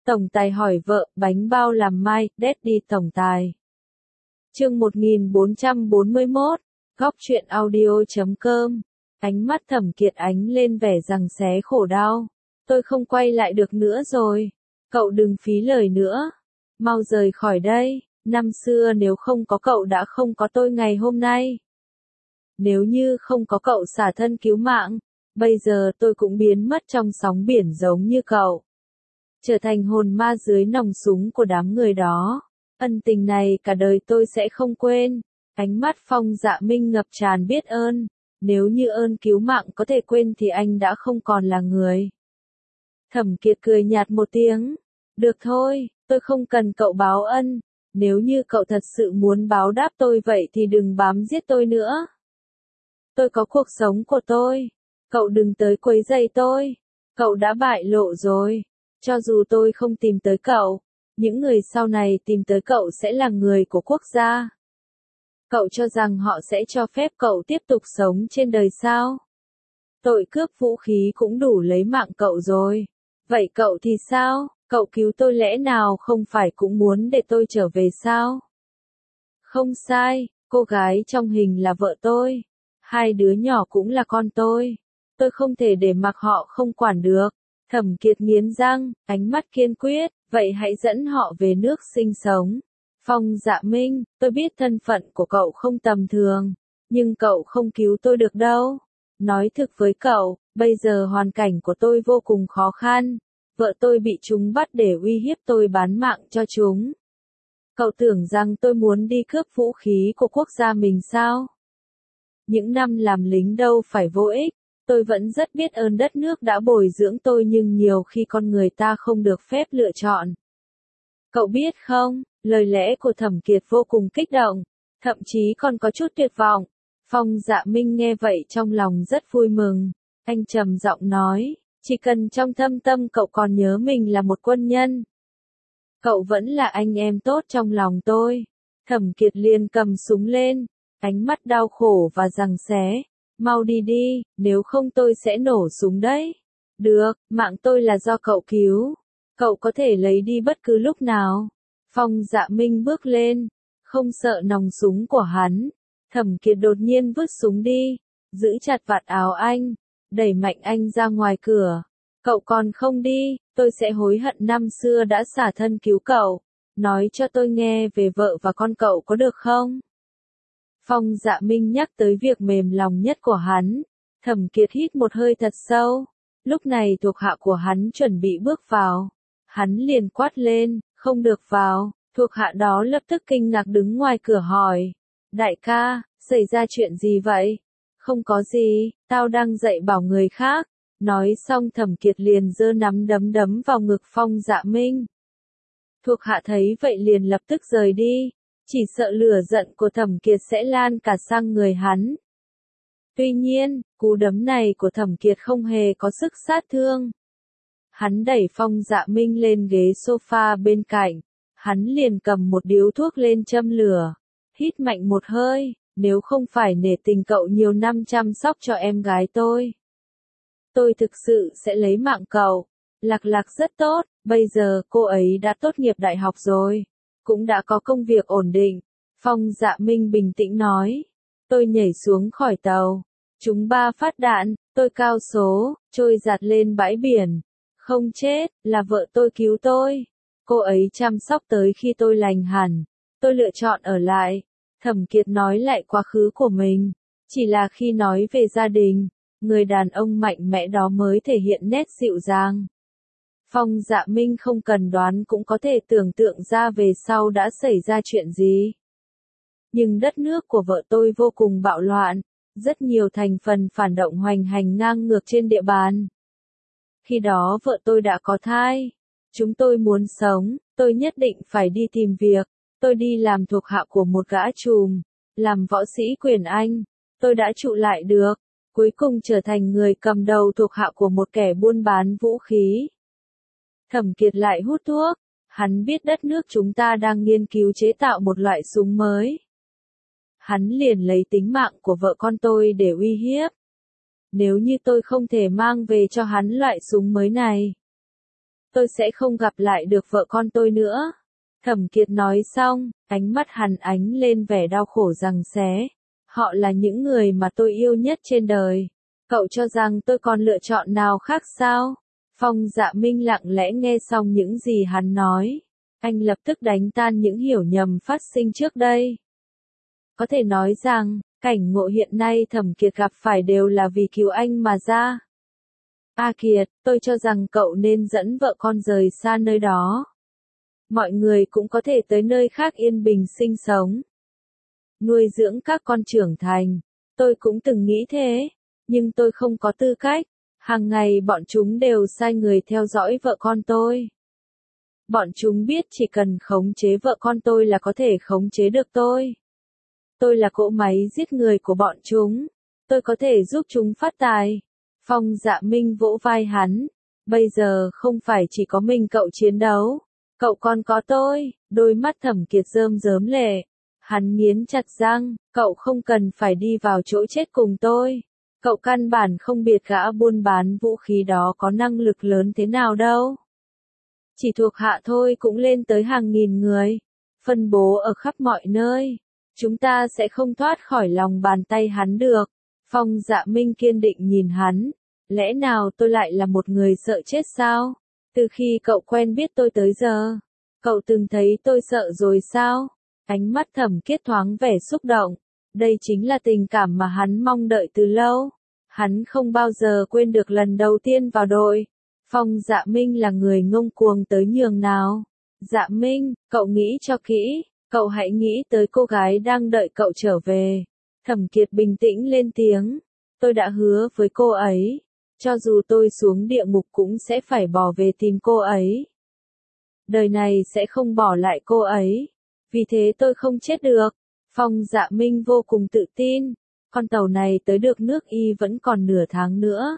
Tổng tài hỏi vợ, bánh bao làm mai, Daddy tổng tài. Chương 1441, góc truyện audio.com. Ánh mắt Thẩm Kiệt ánh lên vẻ giằng xé khổ đau. Tôi không quay lại được nữa rồi. Cậu đừng phí lời nữa. Mau rời khỏi đây. Năm xưa nếu không có cậu đã không có tôi ngày hôm nay. Nếu như không có cậu xả thân cứu mạng, bây giờ tôi cũng biến mất trong sóng biển giống như cậu. Trở thành hồn ma dưới nòng súng của đám người đó. Ân tình này cả đời tôi sẽ không quên. Ánh mắt Phong Dạ Minh ngập tràn biết ơn. Nếu như ơn cứu mạng có thể quên thì anh đã không còn là người. Thẩm Kiệt cười nhạt một tiếng. Được thôi, tôi không cần cậu báo ân. Nếu như cậu thật sự muốn báo đáp tôi vậy thì đừng bám giết tôi nữa. Tôi có cuộc sống của tôi. Cậu đừng tới quấy rầy tôi. Cậu đã bại lộ rồi. Cho dù tôi không tìm tới cậu, những người sau này tìm tới cậu sẽ là người của quốc gia. Cậu cho rằng họ sẽ cho phép cậu tiếp tục sống trên đời sao? Tội cướp vũ khí cũng đủ lấy mạng cậu rồi. Vậy cậu thì sao? Cậu cứu tôi lẽ nào không phải cũng muốn để tôi trở về sao? Không sai, cô gái trong hình là vợ tôi. Hai đứa nhỏ cũng là con tôi. Tôi không thể để mặc họ không quản được. Thẩm Kiệt nghiến răng, ánh mắt kiên quyết, vậy hãy dẫn họ về nước sinh sống. Phong Dạ Minh, tôi biết thân phận của cậu không tầm thường, nhưng cậu không cứu tôi được đâu. Nói thực với cậu, bây giờ hoàn cảnh của tôi vô cùng khó khăn. Vợ tôi bị chúng bắt để uy hiếp tôi bán mạng cho chúng. Cậu tưởng rằng tôi muốn đi cướp vũ khí của quốc gia mình sao? Những năm làm lính đâu phải vô ích. Tôi vẫn rất biết ơn đất nước đã bồi dưỡng tôi nhưng nhiều khi con người ta không được phép lựa chọn. Cậu biết không, lời lẽ của Thẩm Kiệt vô cùng kích động, thậm chí còn có chút tuyệt vọng. Phong Dạ Minh nghe vậy trong lòng rất vui mừng. Anh trầm giọng nói, chỉ cần trong thâm tâm cậu còn nhớ mình là một quân nhân. Cậu vẫn là anh em tốt trong lòng tôi. Thẩm Kiệt liền cầm súng lên, ánh mắt đau khổ và giằng xé. Mau đi đi, nếu không tôi sẽ nổ súng đấy. Được, mạng tôi là do cậu cứu. Cậu có thể lấy đi bất cứ lúc nào. Phong Dạ Minh bước lên, không sợ nòng súng của hắn. Thẩm Kiệt đột nhiên vứt súng đi, giữ chặt vạt áo anh, đẩy mạnh anh ra ngoài cửa. Cậu còn không đi, tôi sẽ hối hận năm xưa đã xả thân cứu cậu. Nói cho tôi nghe về vợ và con cậu có được không? Phong Dạ Minh nhắc tới việc mềm lòng nhất của hắn. Thẩm Kiệt hít một hơi thật sâu. Lúc này thuộc hạ của hắn chuẩn bị bước vào. Hắn liền quát lên, không được vào. Thuộc hạ đó lập tức kinh ngạc đứng ngoài cửa hỏi. Đại ca, xảy ra chuyện gì vậy? Không có gì, tao đang dạy bảo người khác. Nói xong Thẩm Kiệt liền giơ nắm đấm đấm vào ngực Phong Dạ Minh. Thuộc hạ thấy vậy liền lập tức rời đi. Chỉ sợ lửa giận của Thẩm Kiệt sẽ lan cả sang người hắn. Tuy nhiên, cú đấm này của Thẩm Kiệt không hề có sức sát thương. Hắn đẩy Phong Dạ Minh lên ghế sofa bên cạnh. Hắn liền cầm một điếu thuốc lên châm lửa. Hít mạnh một hơi, nếu không phải nể tình cậu nhiều năm chăm sóc cho em gái tôi thực sự sẽ lấy mạng cậu. Lạc Lạc rất tốt, bây giờ cô ấy đã tốt nghiệp đại học rồi. Cũng đã có công việc ổn định. Phong Dạ Minh bình tĩnh nói. Tôi nhảy xuống khỏi tàu. Trúng 3 phát đạn, tôi cao số, trôi giạt lên bãi biển. Không chết, là vợ tôi cứu tôi. Cô ấy chăm sóc tới khi tôi lành hẳn. Tôi lựa chọn ở lại. Thẩm Kiệt nói lại quá khứ của mình. Chỉ là khi nói về gia đình, người đàn ông mạnh mẽ đó mới thể hiện nét dịu dàng. Phong Dạ Minh không cần đoán cũng có thể tưởng tượng ra về sau đã xảy ra chuyện gì. Nhưng đất nước của vợ tôi vô cùng bạo loạn, rất nhiều thành phần phản động hoành hành ngang ngược trên địa bàn. Khi đó vợ tôi đã có thai. Chúng tôi muốn sống, tôi nhất định phải đi tìm việc. Tôi đi làm thuộc hạ của một gã trùm, làm võ sĩ quyền Anh. Tôi đã trụ lại được, cuối cùng trở thành người cầm đầu thuộc hạ của một kẻ buôn bán vũ khí. Thẩm Kiệt lại hút thuốc. Hắn biết đất nước chúng ta đang nghiên cứu chế tạo một loại súng mới. Hắn liền lấy tính mạng của vợ con tôi để uy hiếp. Nếu như tôi không thể mang về cho hắn loại súng mới này, tôi sẽ không gặp lại được vợ con tôi nữa. Thẩm Kiệt nói xong, ánh mắt hắn ánh lên vẻ đau khổ giằng xé. Họ là những người mà tôi yêu nhất trên đời. Cậu cho rằng tôi còn lựa chọn nào khác sao? Phong Dạ Minh lặng lẽ nghe xong những gì hắn nói. Anh lập tức đánh tan những hiểu nhầm phát sinh trước đây. Có thể nói rằng, cảnh ngộ hiện nay Thẩm Kiệt gặp phải đều là vì cứu anh mà ra. A Kiệt, tôi cho rằng cậu nên dẫn vợ con rời xa nơi đó. Mọi người cũng có thể tới nơi khác yên bình sinh sống. Nuôi dưỡng các con trưởng thành. Tôi cũng từng nghĩ thế, nhưng tôi không có tư cách. Hàng ngày bọn chúng đều sai người theo dõi vợ con tôi. Bọn chúng biết chỉ cần khống chế vợ con tôi là có thể khống chế được tôi. Tôi là cỗ máy giết người của bọn chúng. Tôi có thể giúp chúng phát tài. Phong Dạ Minh vỗ vai hắn. Bây giờ không phải chỉ có mình cậu chiến đấu. Cậu còn có tôi. Đôi mắt Thẩm Kiệt rơm rớm lệ. Hắn nghiến chặt răng. Cậu không cần phải đi vào chỗ chết cùng tôi. Cậu căn bản không biết gã buôn bán vũ khí đó có năng lực lớn thế nào đâu. Chỉ thuộc hạ thôi cũng lên tới hàng nghìn người. Phân bố ở khắp mọi nơi. Chúng ta sẽ không thoát khỏi lòng bàn tay hắn được. Phong Dạ Minh kiên định nhìn hắn. Lẽ nào tôi lại là một người sợ chết sao? Từ khi cậu quen biết tôi tới giờ, cậu từng thấy tôi sợ rồi sao? Ánh mắt Thẩm Kiệt thoáng vẻ xúc động. Đây chính là tình cảm mà hắn mong đợi từ lâu. Hắn không bao giờ quên được lần đầu tiên vào đội. Phong Dạ Minh là người ngông cuồng tới nhường nào. Dạ Minh, cậu nghĩ cho kỹ. Cậu hãy nghĩ tới cô gái đang đợi cậu trở về. Thẩm Kiệt bình tĩnh lên tiếng. Tôi đã hứa với cô ấy. Cho dù tôi xuống địa ngục cũng sẽ phải bỏ về tìm cô ấy. Đời này sẽ không bỏ lại cô ấy. Vì thế tôi không chết được. Phong Dạ Minh vô cùng tự tin. Con tàu này tới được nước Y vẫn còn nửa tháng nữa.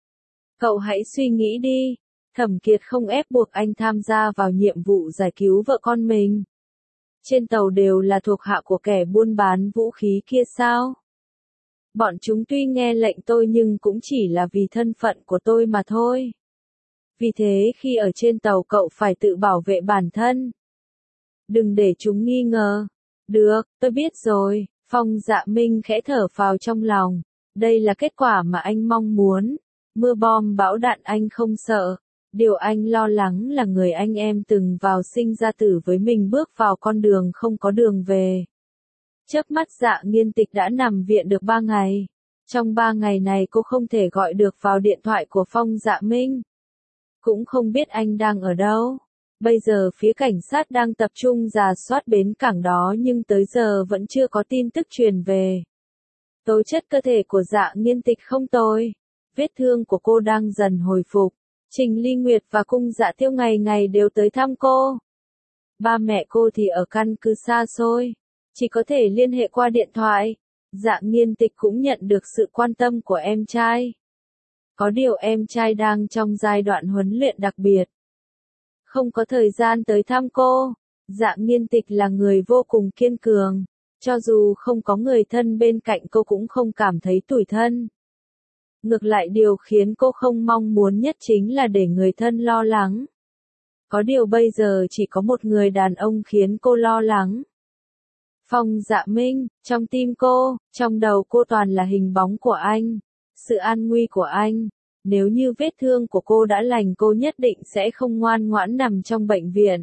Cậu hãy suy nghĩ đi. Thẩm Kiệt không ép buộc anh tham gia vào nhiệm vụ giải cứu vợ con mình. Trên tàu đều là thuộc hạ của kẻ buôn bán vũ khí kia sao? Bọn chúng tuy nghe lệnh tôi nhưng cũng chỉ là vì thân phận của tôi mà thôi. Vì thế khi ở trên tàu cậu phải tự bảo vệ bản thân. Đừng để chúng nghi ngờ. Được, tôi biết rồi. Phong Dạ Minh khẽ thở phào trong lòng. Đây là kết quả mà anh mong muốn. Mưa bom bão đạn anh không sợ. Điều anh lo lắng là người anh em từng vào sinh ra tử với mình bước vào con đường không có đường về. Chớp mắt Dạ Nghiên Tịch đã nằm viện được 3 ngày. Trong 3 ngày này cô không thể gọi được vào điện thoại của Phong Dạ Minh. Cũng không biết anh đang ở đâu. Bây giờ phía cảnh sát đang tập trung rà soát bến cảng đó nhưng tới giờ vẫn chưa có tin tức truyền về. Tố chất cơ thể của Dạ Nghiên Tịch không tồi. Vết thương của cô đang dần hồi phục. Trình Ly Nguyệt và Cung Dạ Tiêu ngày ngày đều tới thăm cô. Ba mẹ cô thì ở căn cứ xa xôi. Chỉ có thể liên hệ qua điện thoại. Dạ Nghiên Tịch cũng nhận được sự quan tâm của em trai. Có điều em trai đang trong giai đoạn huấn luyện đặc biệt. Không có thời gian tới thăm cô. Dạ Nghiên Tịch là người vô cùng kiên cường. Cho dù không có người thân bên cạnh cô cũng không cảm thấy tủi thân. Ngược lại điều khiến cô không mong muốn nhất chính là để người thân lo lắng. Có điều bây giờ chỉ có một người đàn ông khiến cô lo lắng. Phong Dạ Minh, trong tim cô, trong đầu cô toàn là hình bóng của anh. Sự an nguy của anh. Nếu như vết thương của cô đã lành cô nhất định sẽ không ngoan ngoãn nằm trong bệnh viện.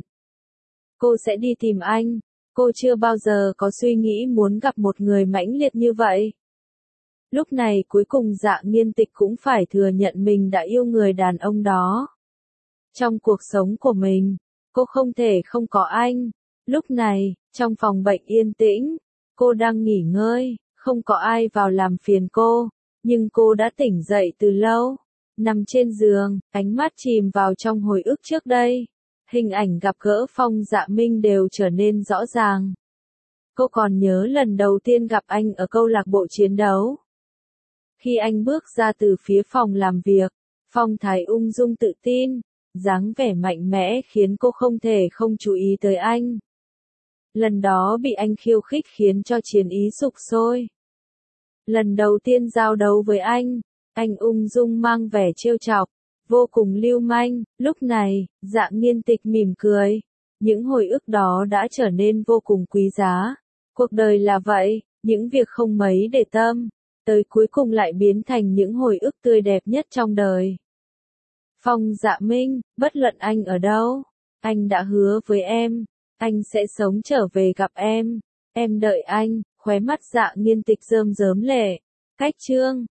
Cô sẽ đi tìm anh. Cô chưa bao giờ có suy nghĩ muốn gặp một người mãnh liệt như vậy. Lúc này cuối cùng Dạ Nghiên Tịch cũng phải thừa nhận mình đã yêu người đàn ông đó. Trong cuộc sống của mình, cô không thể không có anh. Lúc này, trong phòng bệnh yên tĩnh, cô đang nghỉ ngơi, không có ai vào làm phiền cô, nhưng cô đã tỉnh dậy từ lâu. Nằm trên giường, ánh mắt chìm vào trong hồi ức trước đây. Hình ảnh gặp gỡ Phong Dạ Minh đều trở nên rõ ràng. Cô còn nhớ lần đầu tiên gặp anh ở câu lạc bộ chiến đấu. Khi anh bước ra từ phía phòng làm việc, phong thái ung dung tự tin, dáng vẻ mạnh mẽ khiến cô không thể không chú ý tới anh. Lần đó bị anh khiêu khích khiến cho chiến ý sục sôi. Lần đầu tiên giao đấu với anh ung dung mang vẻ trêu chọc, vô cùng lưu manh. Lúc này, Dạ Nghiên Tịch mỉm cười. Những hồi ức đó đã trở nên vô cùng quý giá. Cuộc đời là vậy, những việc không mấy để tâm, tới cuối cùng lại biến thành những hồi ức tươi đẹp nhất trong đời. Phong Dạ Minh, bất luận anh ở đâu, anh đã hứa với em, anh sẽ sống trở về gặp em đợi anh, khóe mắt Dạ Nghiên Tịch rơm rớm lệ. Cách chương